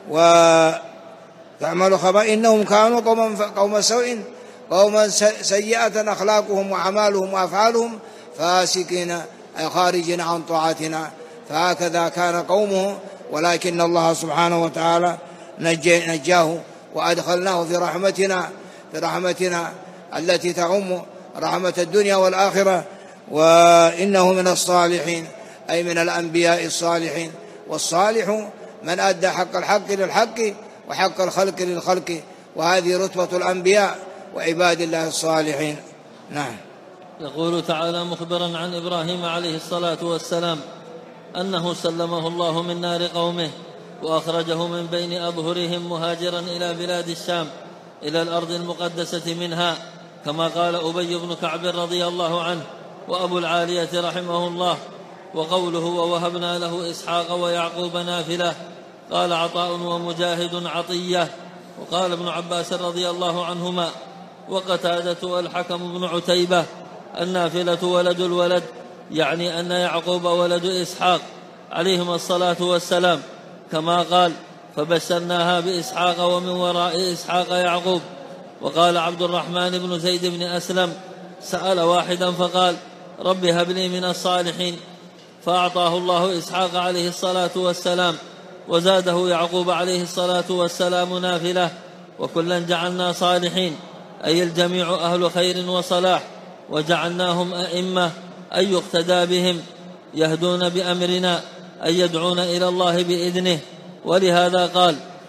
وتعمل خبائث إنهم كانوا قوم سوء، قوما سيئة أخلاقهم وأعمالهم وأفعالهم فاسقين أي خارجين عن طاعتنا، فهكذا كان قومه، ولكن الله سبحانه وتعالى نجاه وأدخلناه في رحمتنا التي تعم رحمة الدنيا والآخرة، وإنه من الصالحين أي من الأنبياء الصالحين. والصالح من أدى حق الحق للحق وحق الخلق للخلق، وهذه رتبة الأنبياء وعباد الله الصالحين. نعم. يقول تعالى مخبرا عن إبراهيم عليه الصلاة والسلام أنه سلمه الله من نار قومه وأخرجه من بين أظهرهم مهاجرا إلى بلاد الشام إلى الأرض المقدسة منها، كما قال أبي بن كعب رضي الله عنه وأبو العالية رحمه الله. وقوله ووهبنا له إسحاق ويعقوب نافلة، قال عطاء ومجاهد عطية، وقال ابن عباس رضي الله عنهما وقتادة والحكم بن عتيبة النافلة ولد الولد، يعني أن يعقوب ولد إسحاق عليهما الصلاة والسلام، كما قال فبشرناها بإسحاق ومن وراء إسحاق يعقوب. وقال عبد الرحمن بن زيد بن أسلم سأل واحدا فقال رب هب لي من الصالحين، فأعطاه الله إسحاق عليه الصلاة والسلام، وزاده يعقوب عليه الصلاة والسلام نافلة. وكلا جعلنا صالحين أي الجميع أهل خير وصلاح، وجعلناهم أئمة أي يقتدى بهم، يهدون بأمرنا أي يدعون إلى الله بإذنه. ولهذا قال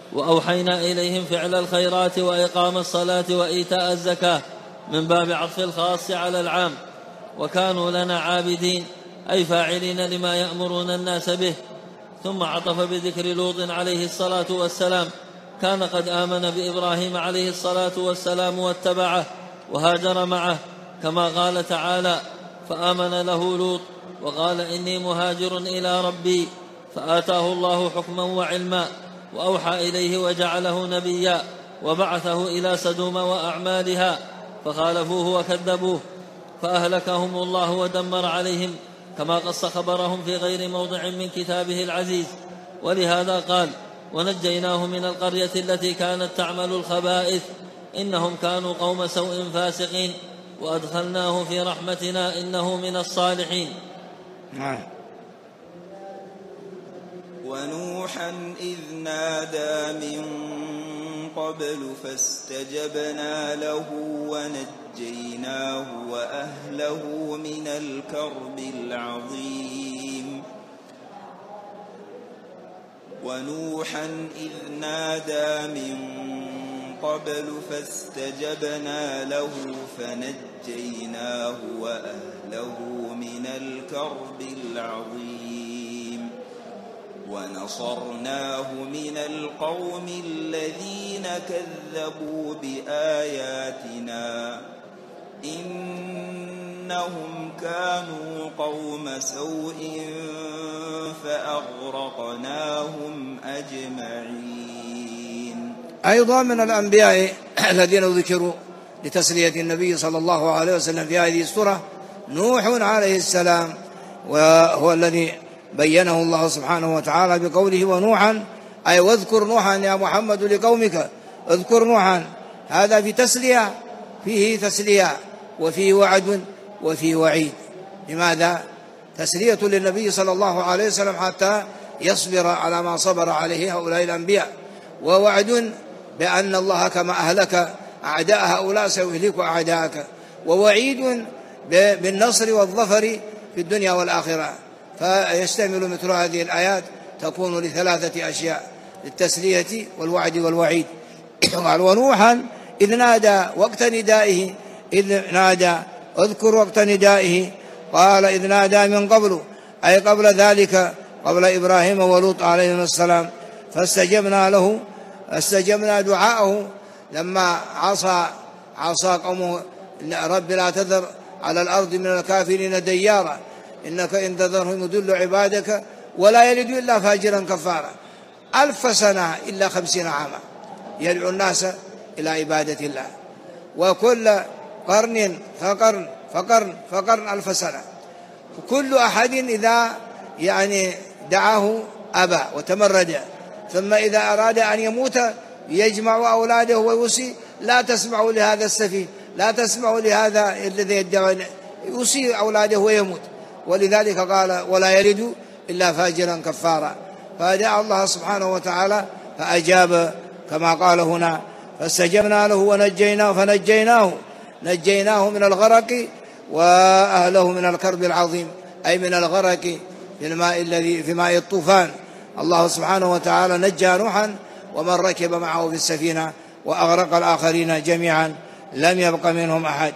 وأوحينا إليهم فعل الخيرات وإقام الصلاة وإيتاء الزكاة من باب عطف الخاص على العام. وكانوا لنا عابدين أي فاعلين لما يأمرون الناس به. ثم عطف بذكر لوط عليه الصلاة والسلام، كان قد آمن بإبراهيم عليه الصلاة والسلام واتبعه وهاجر معه، كما قال تعالى: فآمن له لوط وقال إني مهاجر إلى ربي، فآتاه الله حكما وعلما وأوحى إليه وجعله نبيا وبعثه إلى سدوم وأعمالها فخالفوه وكذبوه فأهلكهم الله ودمر عليهم، كما قص خبرهم في غير موضع من كتابه العزيز. ولهذا قال: ونجيناه من القرية التي كانت تعمل الخبائث إنهم كانوا قوم سوء فاسقين وأدخلناه في رحمتنا إنه من الصالحين. ونوحا إذ نادى من قبل فاستجبنا له ونجيناه وأهله من الكرب العظيم. ونوحا إذ نادى من قبل فاستجبنا له فنجيناه وأهله من الكرب العظيم. ونصرناه من القوم الذين كذبوا بآياتنا إنهم كانوا قوم سوء فأغرقناهم أجمعين. أيضا من الأنبياء الذين ذكروا لتسلية النبي صلى الله عليه وسلم في هذه السورة نوح عليه السلام، وهو الذي بينه الله سبحانه وتعالى بقوله: ونوحا، أي واذكر نوحا يا محمد لقومك، اذكر نوحا. هذا في تسلية، فيه تسلية وفيه وعد وفيه وعيد. لماذا؟ تسلية للنبي صلى الله عليه وسلم حتى يصبر على ما صبر عليه هؤلاء الأنبياء، ووعد بأن الله كما أهلك أعداء هؤلاء سيهلك أعداءك، ووعيد بالنصر والظفر في الدنيا والآخرة. فيشتمل مثل هذه الآيات تكون لثلاثة أشياء: للتسلية والوعد والوعيد. قال: ونوحا إذ نادى وقت ندائه، إذ نادى، اذكر وقت ندائه. قال: إذ نادى من قبل، أي قبل ذلك، قبل إبراهيم ولوط عليهم السلام. فاستجبنا له، استجبنا دعاءه لما عصى قومه: رب لا تذر على الأرض من الكافرين ديارا إنك إن تذرهم يضل عبادك ولا يلد إلا فاجرا كفارا. 1000 سنة إلا 50 عاما يدعو الناس إلى عبادة الله، وكل قرن فقرن 1000 سنة. كل أحد إذا دعاه أبى وتمرد، ثم إذا أراد أن يموت يجمع أولاده ويوصي: لا تسمعوا لهذا السفيه، لا تسمعوا لهذا الذي يدعي، يوصي أولاده ويموت. ولذلك قال: ولا يلد إلا فاجرا كفارا. فدعا الله سبحانه وتعالى فأجاب كما قال هنا: فاستجبنا له ونجيناه نجيناه من الغرق وأهله من الكرب العظيم، أي من الغرق في ماء الطوفان. الله سبحانه وتعالى نجى نوحا ومن ركب معه في السفينة وأغرق الآخرين جميعا، لم يبق منهم أحد.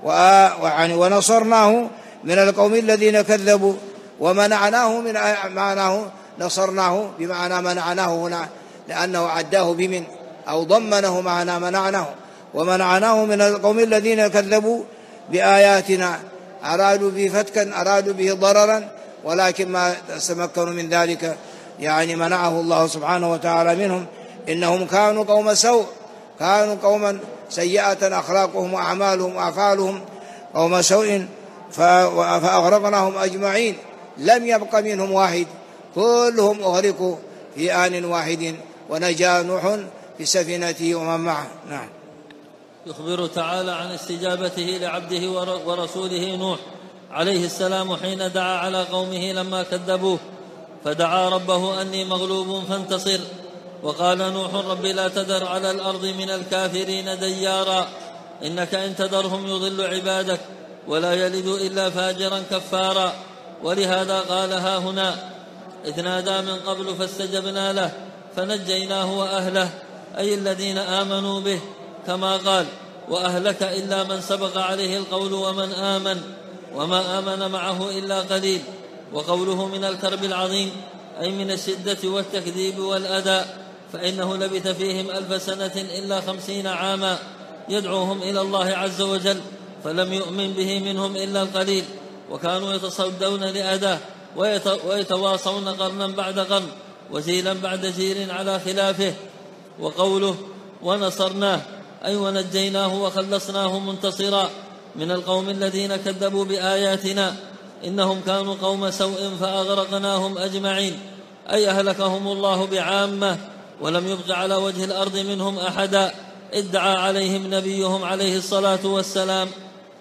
ونصرناه من القوم الذين كذبوا، ومنعناه معناه نصرناه بمعنى منعناه هنا، لأنه عداه بمن أو ضمنه معنى منعناه. ومنعناه من القوم الذين كذبوا بآياتنا، أرادوا به فتكا، أرادوا به ضررا، ولكن ما تمكنوا من ذلك، منعه الله سبحانه وتعالى منهم. إنهم كانوا قوم سوء، كانوا قوما سيئة أخلاقهم وأعمالهم وأفعالهم، قوم سوء، فأغرقناهم أجمعين، لم يبق منهم واحد، كلهم أغرقوا في آن واحد، ونجا نوح في سفينته ومن معه. نعم. يخبر تعالى عن استجابته لعبده ورسوله نوح عليه السلام حين دعا على قومه لما كذبوه، فدعا ربه أني مغلوب فانتصر. وقال نوح: رب لا تذر على الأرض من الكافرين ديارا إنك إن تذرهم يضل عبادك ولا يلد إلا فاجرا ولهذا قال: ها هنا إذ نادى من قبل فاستجبنا له فنجيناه وأهله، أي الذين آمنوا به، كما قال: وأهلك إلا من سبق عليه القول ومن آمن، وما آمن معه إلا قليل. وقوله من الكرب العظيم أي من الشدة والتكذيب والأذى، فإنه لبث فيهم 1000 سنة إلا 50 عاما يدعوهم إلى الله عز وجل، فلم يؤمن به منهم إلا القليل، وكانوا يتصدون لأذاه ويتواصون قرنا بعد قرن وجيلا بعد جيل على خلافه. وقوله ونصرناه أي ونجيناه وخلصناه منتصرا من القوم الذين كذبوا بآياتنا، إنهم كانوا قوم سوء فأغرقناهم أجمعين، أي أهلكهم الله بعامة، ولم يبق على وجه الأرض منهم أحدا ادعى عليهم نبيهم عليه الصلاة والسلام.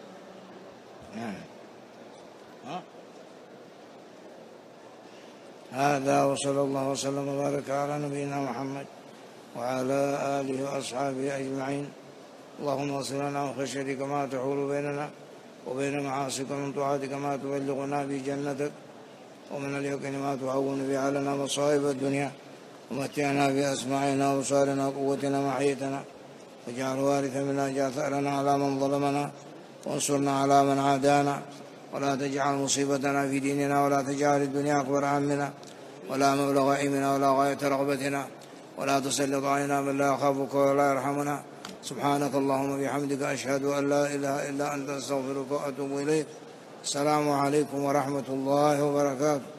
هذا وصلى الله وسلم وبارك على نبينا محمد وعلى آله وأصحابه أجمعين. اللهم اغفر لنا من خشيتك ما تحول بيننا وبين معاصيك، ومن طاعتك ما تبلغنا به جنتك، ومن اليقين ما تهون به علينا مصائب الدنيا، ومتعنا بأسماعنا وأبصارنا وقوتنا ما أحييتنا، واجعل وارث منا، اجعل ثأرنا على من ظلمنا، وانصرنا على من عادانا، ولا تجعل مصيبتنا في ديننا، ولا تجعل الدنيا أكبر همنا ولا مبلغ علمنا ولا غاية رغبتنا، ولا تسلط علينا من لا يخافك ولا يرحمنا. سبحانك اللهم وبحمدك، أشهد أن لا إله إلا أنت، أستغفرك وأتوب إليك. السلام عليكم ورحمة الله وبركاته.